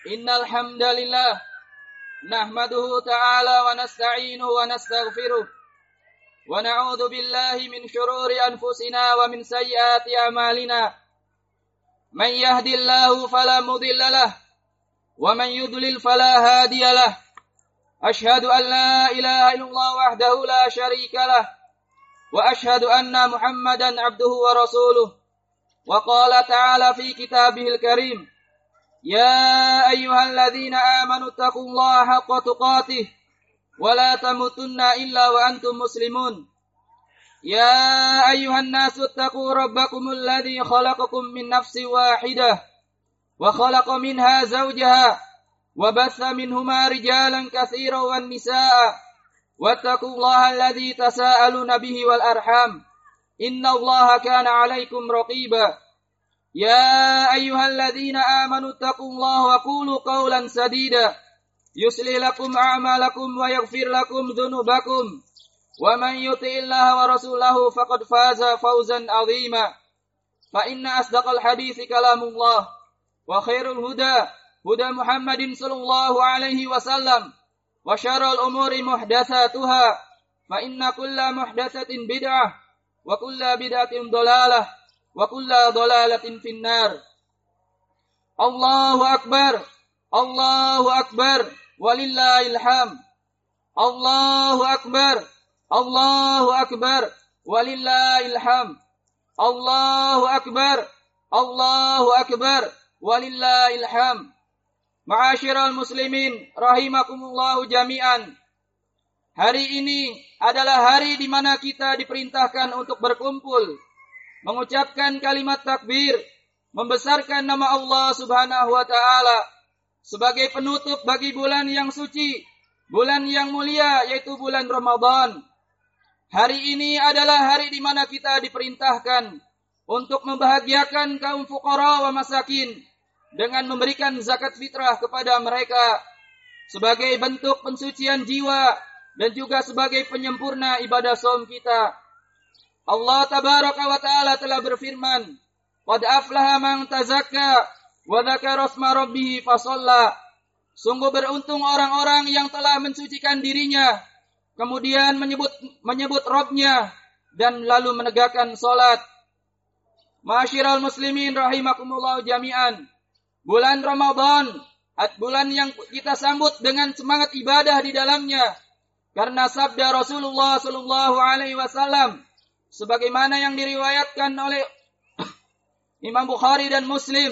Innal hamdalillah nahmaduhu ta'ala wa nasta'inuhu wa nastaghfiruh wa na'udzu billahi min shururi anfusina wa min sayyiati a'malina. Man yahdihillahu fala mudilla lahu wa man yudlil fala hadiya lahu. Ashhadu an la ilaha illallah wahdahu la syarika lahu wa ashhadu anna Muhammadan abduhu wa rasuluh. Wa qala ta'ala fi kitabihil karim, يا أيها الذين آمنوا اتقوا الله حق تقاته ولا تموتن إلا وأنتم مسلمون. يا أيها الناس اتقوا ربكم الذي خلقكم من نفس واحدة وخلق منها زوجها وبث منهما رجالا كثيرا والنساء واتقوا الله الذي تساءلون به والأرحام إن الله كان عليكم رقيبا. يا أيها الذين آمنوا اتقوا الله وقولوا قولا سديدا يصلح لكم أعمالكم ويغفر لكم ذنوبكم ومن يطع الله ورسوله فقد فاز فوزا عظيما. فإن أصدق الحديث كلام الله وخير الهدى هدى محمد صلى الله عليه وسلم وشر الأمور محدثاتها فإن كل محدثة بدعة وكل بدعة ضلالة wa kullu dhalalatin finnar. Allahu akbar, Allahu akbar, walillahil hamd. Allahu akbar, Allahu akbar, walillahil hamd. Allahu akbar, Allahu akbar, walillahil hamd. Ma'asyiral muslimin rahimakumullahu jami'an. Hari ini adalah hari di mana kita diperintahkan untuk berkumpul, mengucapkan kalimat takbir, membesarkan nama Allah Subhanahu wa taala sebagai penutup bagi bulan yang suci, bulan yang mulia, yaitu bulan Ramadan. Hari ini adalah hari di mana kita diperintahkan untuk membahagiakan kaum fuqara wa masakin dengan memberikan zakat fitrah kepada mereka sebagai bentuk pensucian jiwa dan juga sebagai penyempurna ibadah shaum kita. Allah tabaraka wa ta'ala telah berfirman, qad aflaha man tazakka wa dzakara asma rabbih fasalla. Sungguh beruntung orang-orang yang telah mensucikan dirinya, kemudian menyebut Rabb-nya dan lalu menegakkan salat. Ma'asyiral muslimin rahimakumullah jami'an. Bulan Ramadan, bulan yang kita sambut dengan semangat ibadah di dalamnya, karena sabda Rasulullah sallallahu alaihi wasallam sebagaimana yang diriwayatkan oleh Imam Bukhari dan Muslim,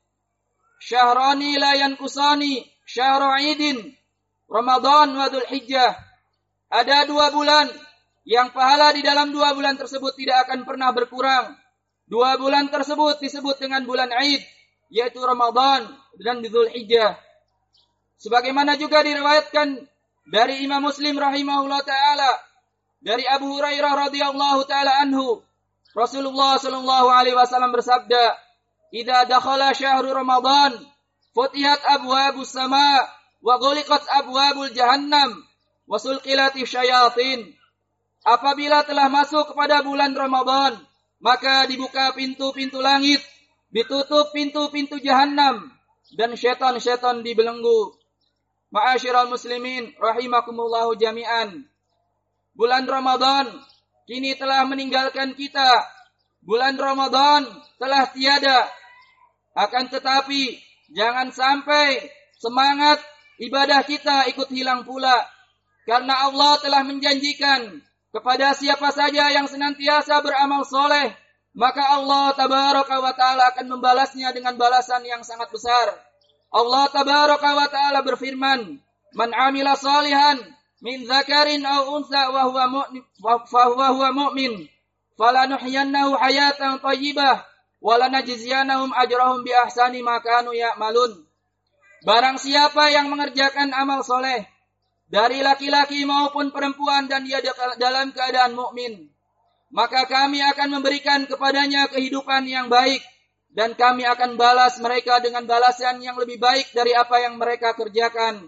syahrani la yanqusani syahru idin Ramadan wa Dzulhijjah. Ada 2 bulan yang pahala di dalam 2 bulan tersebut tidak akan pernah berkurang. 2 bulan tersebut disebut dengan bulan Id, yaitu Ramadan dan Dzulhijjah. Sebagaimana juga diriwayatkan dari Imam Muslim rahimahullah taala dari Abu Hurairah radhiyallahu taala anhu, Rasulullah sallallahu alaihi wasallam bersabda, "Idza dakhala syahrul Ramadan, futihat abwabus sama wa ghuliqat abwabul jahannam wa sulqilatis syayatin." Apabila telah masuk kepada bulan Ramadan, maka dibuka pintu-pintu langit, ditutup pintu-pintu jahannam, dan syaitan-syaitan dibelenggu. Ma'asyiral muslimin rahimakumullahu jami'an. Bulan Ramadan kini telah meninggalkan kita. Bulan Ramadan telah tiada. Akan tetapi jangan sampai semangat ibadah kita ikut hilang pula. Karena Allah telah menjanjikan kepada siapa saja yang senantiasa beramal soleh, maka Allah tabaraka wa ta'ala akan membalasnya dengan balasan yang sangat besar. Allah tabaraka wa ta'ala berfirman, "Man amila salihan min dzakarin aw untha wa huwa mu'min falanuhyiyannahu hayatan thayyibah wa lanajziyanahum ajrahum bi ahsani ma kanu ya'malun." Barang siapa yang mengerjakan amal soleh dari laki-laki maupun perempuan dan dia dalam keadaan mukmin, maka kami akan memberikan kepadanya kehidupan yang baik dan kami akan balas mereka dengan balasan yang lebih baik dari apa yang mereka kerjakan.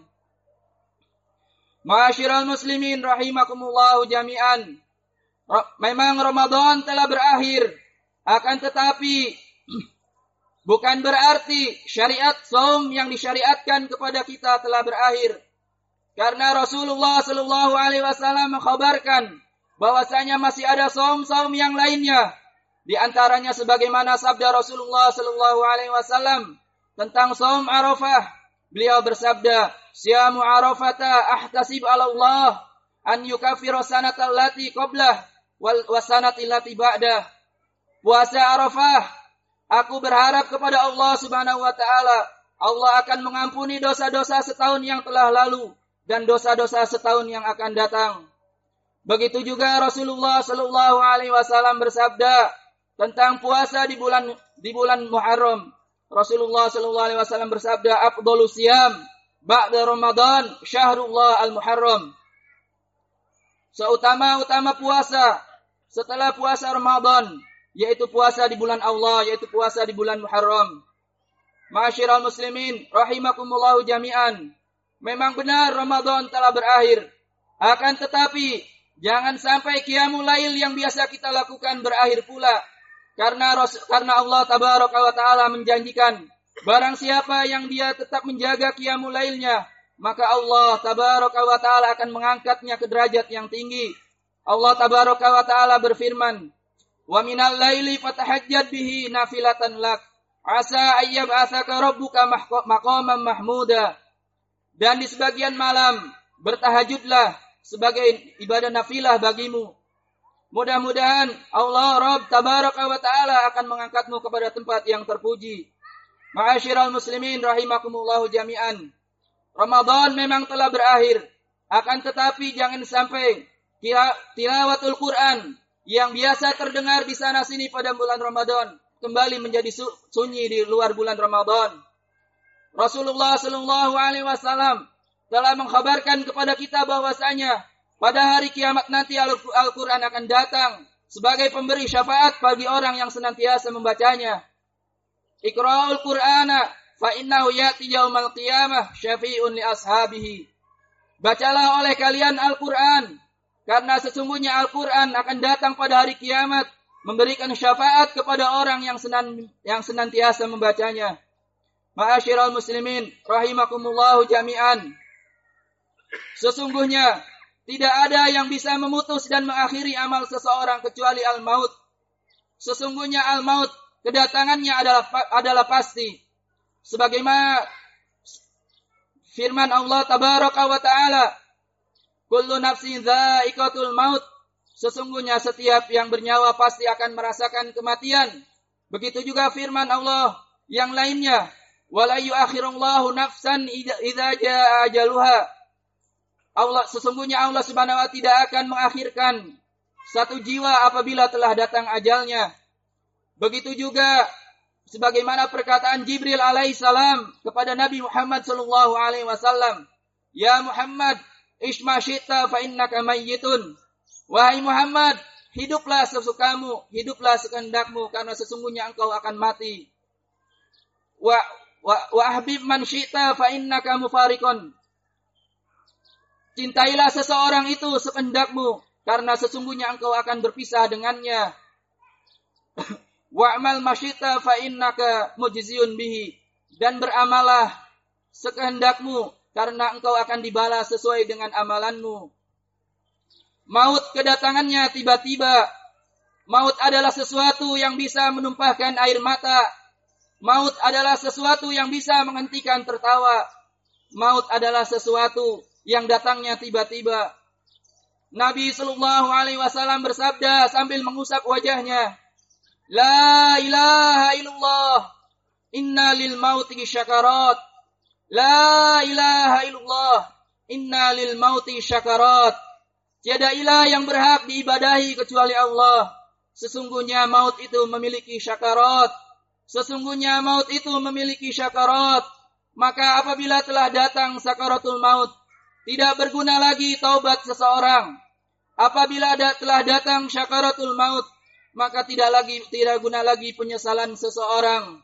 Ma'asyiral muslimin rahimakumullahu jami'an. Memang Ramadan telah berakhir, akan tetapi bukan berarti syariat saum yang disyariatkan kepada kita telah berakhir. Karena Rasulullah sallallahu alaihi wasallam mengkhabarkan bahwasanya masih ada saum-saum yang lainnya. Di antaranya sebagaimana sabda Rasulullah sallallahu alaihi wasallam tentang saum Arafah. Beliau bersabda, "Siyamu Arafata ahtasib 'ala Allah an yukaffira sanata allati qablah wa sanati allati ba'dah." Puasa Arafah, aku berharap kepada Allah Subhanahu wa taala, Allah akan mengampuni dosa-dosa setahun yang telah lalu dan dosa-dosa setahun yang akan datang. Begitu juga Rasulullah sallallahu alaihi wasallam bersabda tentang puasa di bulan Muharram. Rasulullah sallallahu alaihi wasallam bersabda, "Afdhalus siyam ba'da Ramadan syahrullah al-Muharram." Seutama-utama puasa setelah puasa Ramadan, yaitu puasa di bulan Allah, yaitu puasa di bulan Muharram. Ma'asyiral muslimin rahimakumullahu jami'an. Memang benar Ramadan telah berakhir. Akan tetapi jangan sampai qiyamul lail yang biasa kita lakukan berakhir pula. Karena Allah tabaraka wa taala menjanjikan, barang siapa yang dia tetap menjaga qiyamul lailnya, maka Allah tabaraka wa taala akan mengangkatnya ke derajat yang tinggi. Allah tabaraka wa taala berfirman, "Wa minal laili fatahajjad bihi nafilatan lak, asa ayyab'atsaka rabbuka maqaman mahmuda." Dan di sebagian malam bertahajudlah sebagai ibadah nafilah bagimu. Mudah-mudahan Allah Rabb tabaraka wa taala akan mengangkatmu kepada tempat yang terpuji. Ma'asyiral muslimin rahimakumullahu jami'an. Ramadan memang telah berakhir, akan tetapi jangan sampai tilawatul Quran yang biasa terdengar di sana sini pada bulan Ramadan kembali menjadi sunyi di luar bulan Ramadan. Rasulullah sallallahu alaihi wasallam telah mengkhabarkan kepada kita bahwasanya pada hari kiamat nanti Al-Quran akan datang sebagai pemberi syafaat bagi orang yang senantiasa membacanya. Iqra'ul Qur'ana fa innahu ya'ti yaumal qiyamah syafi'un li ashabihi. Bacalah oleh kalian Al-Quran, karena sesungguhnya Al-Quran akan datang pada hari kiamat memberikan syafaat kepada orang yang senantiasa membacanya. Ma'asyiral muslimin rahimakumullahu jami'an. Sesungguhnya tidak ada yang bisa memutus dan mengakhiri amal seseorang kecuali al-maut. Sesungguhnya al-maut kedatangannya adalah pasti. Sebagaimana firman Allah tabaraka wa taala, "Kullu nafsin dha'iqatul maut." Sesungguhnya setiap yang bernyawa pasti akan merasakan kematian. Begitu juga firman Allah yang lainnya, "Wala yu'akhirullahu nafsan idza jaa ajaluha." Sesungguhnya Allah Subhanahu wa taala tidak akan mengakhirkan satu jiwa apabila telah datang ajalnya. Begitu juga sebagaimana perkataan Jibril alaihissalam kepada Nabi Muhammad sallallahu alaihi wasallam, "Ya Muhammad, isma syi'ta fa innaka mayyitun." Wahai Muhammad, hiduplah sesukamu, hiduplah sekehendakmu, karena sesungguhnya engkau akan mati. Wa ahbib man syi'ta fa innaka mufariqun. Cintailah seseorang itu sekehendakmu, karena sesungguhnya engkau akan berpisah dengannya. Wa'mal masyita fa innaka mujziyun bihi. Dan beramalah sekehendakmu, karena engkau akan dibalas sesuai dengan amalanmu. Maut kedatangannya tiba-tiba. Maut adalah sesuatu yang bisa menumpahkan air mata. Maut adalah sesuatu yang bisa menghentikan tertawa. Maut adalah sesuatu yang datangnya tiba-tiba. Nabi sallallahu alaihi wasallam bersabda sambil mengusap wajahnya, "La ilaha illallah, inna lil mauti syakarat. La ilaha illallah, inna lil mauti syakarat." Tiada ilah yang berhak diibadahi kecuali Allah. Sesungguhnya maut itu memiliki syakarat. Sesungguhnya maut itu memiliki syakarat. Maka apabila telah datang sakaratul maut, tidak berguna lagi taubat seseorang. Apabila telah datang syakaratul maut, maka tidak guna lagi penyesalan seseorang.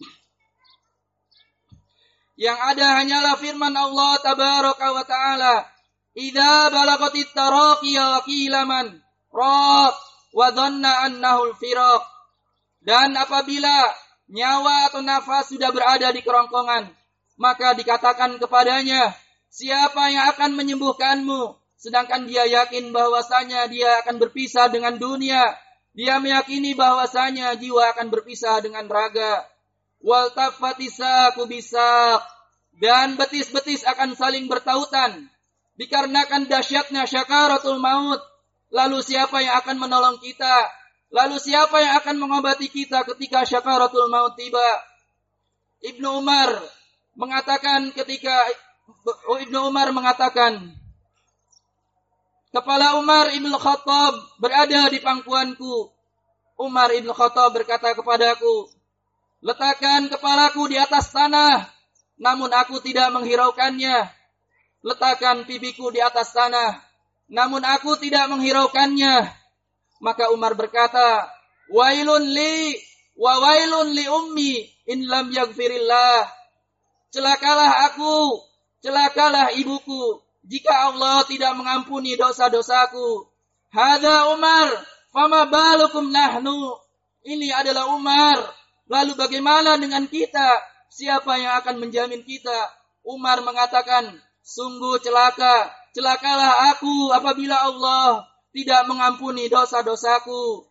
Yang ada hanyalah firman Allah tabaraka wa ta'ala, "Idza balagatit taraqiya wa qila man raq wa dhanna annahu al-firaq." Dan apabila nyawa atau nafas sudah berada di kerongkongan, maka dikatakan kepadanya, siapa yang akan menyembuhkanmu? Sedangkan dia yakin bahwasanya dia akan berpisah dengan dunia. Dia meyakini bahwasanya jiwa akan berpisah dengan raga. Wal tafatisaqu bisaq, dan betis-betis akan saling bertautan dikarenakan dahsyatnya syakaratul maut. Lalu siapa yang akan menolong kita? Lalu siapa yang akan mengobati kita ketika syakaratul maut tiba? Ibnu Umar mengatakan, kepala Umar ibn Khattab berada di pangkuanku. Umar ibn Khattab berkata kepadaku, letakkan kepalaku di atas tanah, namun aku tidak menghiraukannya. Letakkan pipiku di atas tanah, namun aku tidak menghiraukannya. Maka Umar berkata, wailun li wa wailun li ummi in lam yaghfirillah. Celakalah aku, celakalah ibuku, jika Allah tidak mengampuni dosa-dosaku. Hadza Umar, fama balukum nahnu. Ini adalah Umar. Lalu bagaimana dengan kita? Siapa yang akan menjamin kita? Umar mengatakan, sungguh celakalah aku apabila Allah tidak mengampuni dosa-dosaku.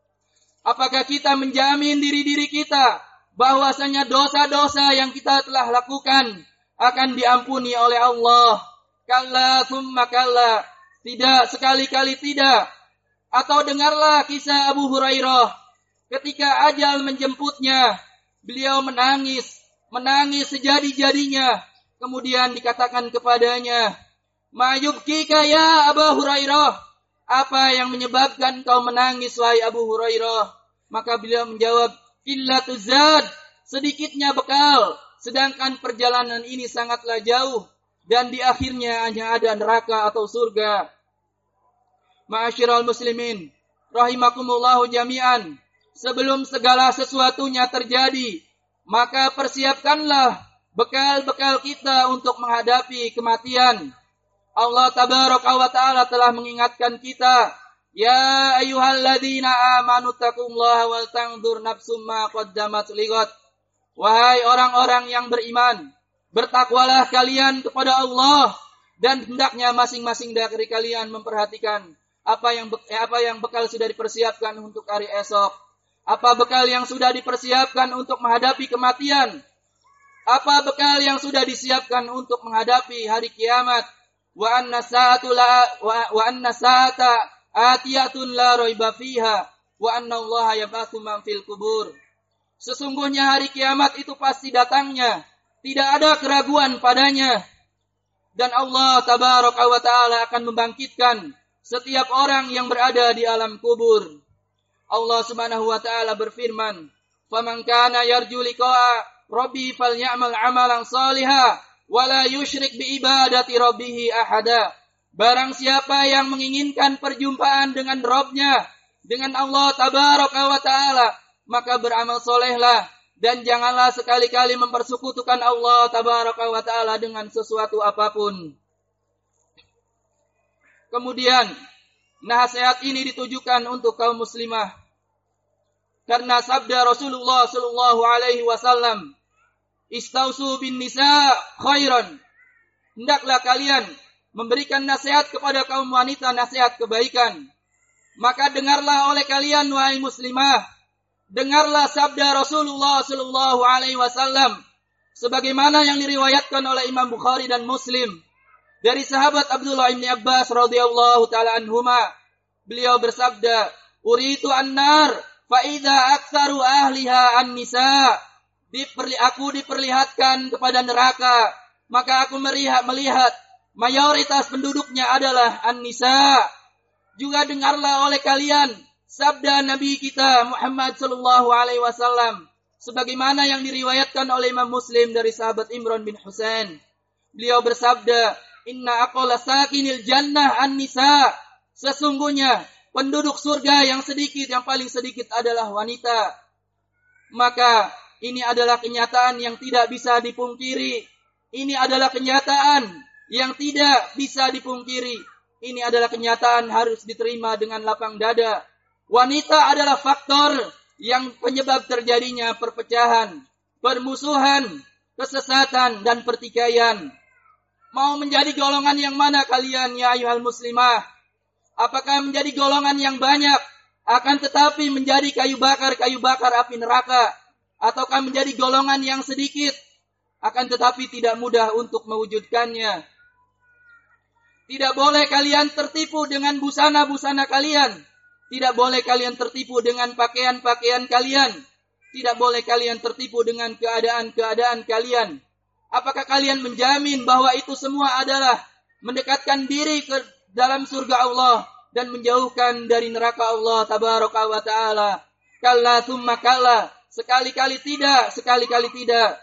Apakah kita menjamin diri-diri kita bahwasanya dosa-dosa yang kita telah lakukan akan diampuni oleh Allah? Kalla thumma kalla. Tidak, sekali-kali tidak. Atau dengarlah kisah Abu Hurairah. Ketika ajal menjemputnya, beliau menangis sejadi-jadinya. Kemudian dikatakan kepadanya, ma yubkika ya Abu Hurairah? Apa yang menyebabkan kau menangis wahai Abu Hurairah? Maka beliau menjawab, qillatuz zad, sedikitnya bekal, sedangkan perjalanan ini sangatlah jauh. Dan di akhirnya hanya ada neraka atau surga. Ma'asyiral muslimin, rahimakumullahu jami'an. Sebelum segala sesuatunya terjadi, maka persiapkanlah bekal-bekal kita untuk menghadapi kematian. Allah tabaraka wa ta'ala telah mengingatkan kita, ya ayyuhalladzina amanu taqullaha wal tanzur nafsum ma qaddamat lighad. Wahai orang-orang yang beriman, bertakwalah kalian kepada Allah, dan hendaknya masing-masing dari kalian memperhatikan apa yang bekal sudah dipersiapkan untuk hari esok. Apa bekal yang sudah dipersiapkan untuk menghadapi kematian? Apa bekal yang sudah disiapkan untuk menghadapi hari kiamat? Wa anna sa'ata atiyatun la raiba fiha wa anna Allah yabatsu man fil kubur. Sesungguhnya hari kiamat itu pasti datangnya. Tidak ada keraguan padanya. Dan Allah tabaraka wa ta'ala akan membangkitkan setiap orang yang berada di alam kubur. Allah subhanahu wa ta'ala berfirman, faman kana yarju liqa'a rabbi falyamal amalan salihah wa la yusyrik bi ibadati rabbih ahada. Barang siapa yang menginginkan perjumpaan dengan Rabbnya, dengan Allah tabaraka wa ta'ala, maka beramal solehlah. Dan janganlah sekali-kali mempersekutukan Allah tabaraka wa ta'ala dengan sesuatu apapun. Kemudian, nasihat ini ditujukan untuk kaum muslimah. Karena sabda Rasulullah sallallahu alaihi wasallam, istausu bin nisa khairan. Hendaklah kalian memberikan nasihat kepada kaum wanita, nasihat kebaikan. Maka dengarlah oleh kalian wahai muslimah, dengarlah sabda Rasulullah sallallahu alaihi wasallam sebagaimana yang diriwayatkan oleh Imam Bukhari dan Muslim dari sahabat Abdullah bin Abbas radhiyallahu taala anhuma. Beliau bersabda, uritu an-nar fa idza aktsaru ahliha an-nisa. Aku diperlihatkan kepada neraka, maka aku melihat mayoritas penduduknya adalah an-nisa. Juga dengarlah oleh kalian sabda Nabi kita Muhammad sallallahu alaihi wasallam sebagaimana yang diriwayatkan oleh Imam Muslim dari sahabat Imran bin Husain. Beliau bersabda, inna aqalla sakinil jannah an-nisa. Sesungguhnya penduduk surga yang paling sedikit adalah wanita. Maka ini adalah kenyataan yang tidak bisa dipungkiri. Ini adalah kenyataan yang tidak bisa dipungkiri. Ini adalah kenyataan harus diterima dengan lapang dada. Wanita adalah faktor yang penyebab terjadinya perpecahan, permusuhan, kesesatan, dan pertikaian. Mau menjadi golongan yang mana kalian ya ayyuhal muslimah? Apakah menjadi golongan yang banyak, akan tetapi menjadi kayu bakar api neraka? Ataukah menjadi golongan yang sedikit, akan tetapi tidak mudah untuk mewujudkannya? Tidak boleh kalian tertipu dengan busana-busana kalian. Tidak boleh kalian tertipu dengan pakaian-pakaian kalian. Tidak boleh kalian tertipu dengan keadaan-keadaan kalian. Apakah kalian menjamin bahwa itu semua adalah mendekatkan diri ke dalam surga Allah dan menjauhkan dari neraka Allah tabaraka wa ta'ala? Kalla thumma kalla. Sekali-kali tidak, sekali-kali tidak.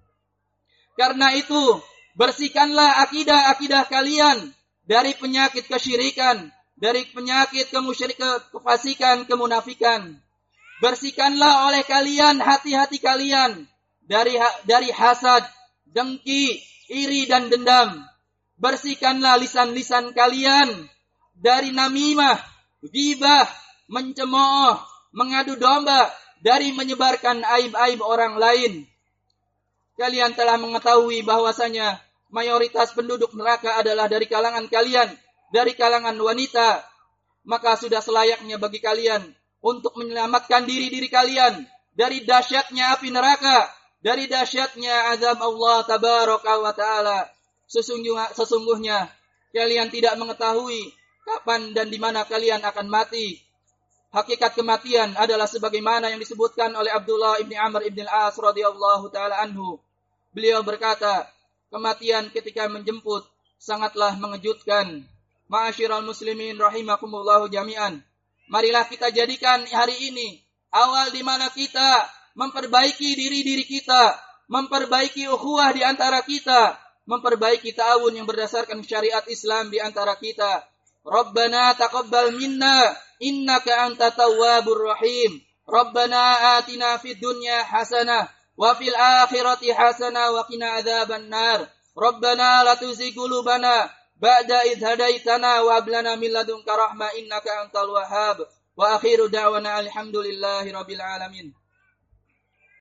Karena itu, bersihkanlah akidah-akidah kalian dari penyakit kesyirikan, dari penyakit kefasikan, kemunafikan. Bersihkanlah oleh kalian hati-hati kalian dari hasad, dengki, iri dan dendam. Bersihkanlah lisan-lisan kalian dari namimah, ghibah, mencemooh, mengadu domba, dari menyebarkan aib-aib orang lain. Kalian telah mengetahui bahwasanya mayoritas penduduk neraka adalah dari kalangan kalian, dari kalangan wanita. Maka sudah selayaknya bagi kalian untuk menyelamatkan diri-diri kalian dari dahsyatnya api neraka, dari dahsyatnya azab Allah tabaraka wa ta'ala. Sesungguhnya kalian tidak mengetahui kapan dan di mana kalian akan mati. Hakikat kematian adalah sebagaimana yang disebutkan oleh Abdullah ibn Amr ibn al-As radhiyallahu ta'ala anhu. Beliau berkata, kematian ketika menjemput sangatlah mengejutkan. Ma'asyiral muslimin rahimakumullahu jami'an. Marilah kita jadikan hari ini awal di mana kita memperbaiki diri-diri kita, memperbaiki ukhuwah di antara kita, memperbaiki ta'awun yang berdasarkan syariat Islam di antara kita. Rabbana taqabbal minna innaka anta tawwabur rahim. Rabbana atina fid dunya hasanah wa fil akhirati hasanah wa qina adzaban nar. Rabbana la tuzigh qulubana ba'da idh hadaitana wa hab lana min ladunka rahmah innaka antal wahhab. Wa akhiru da'wana alhamdulillahi rabbil alamin.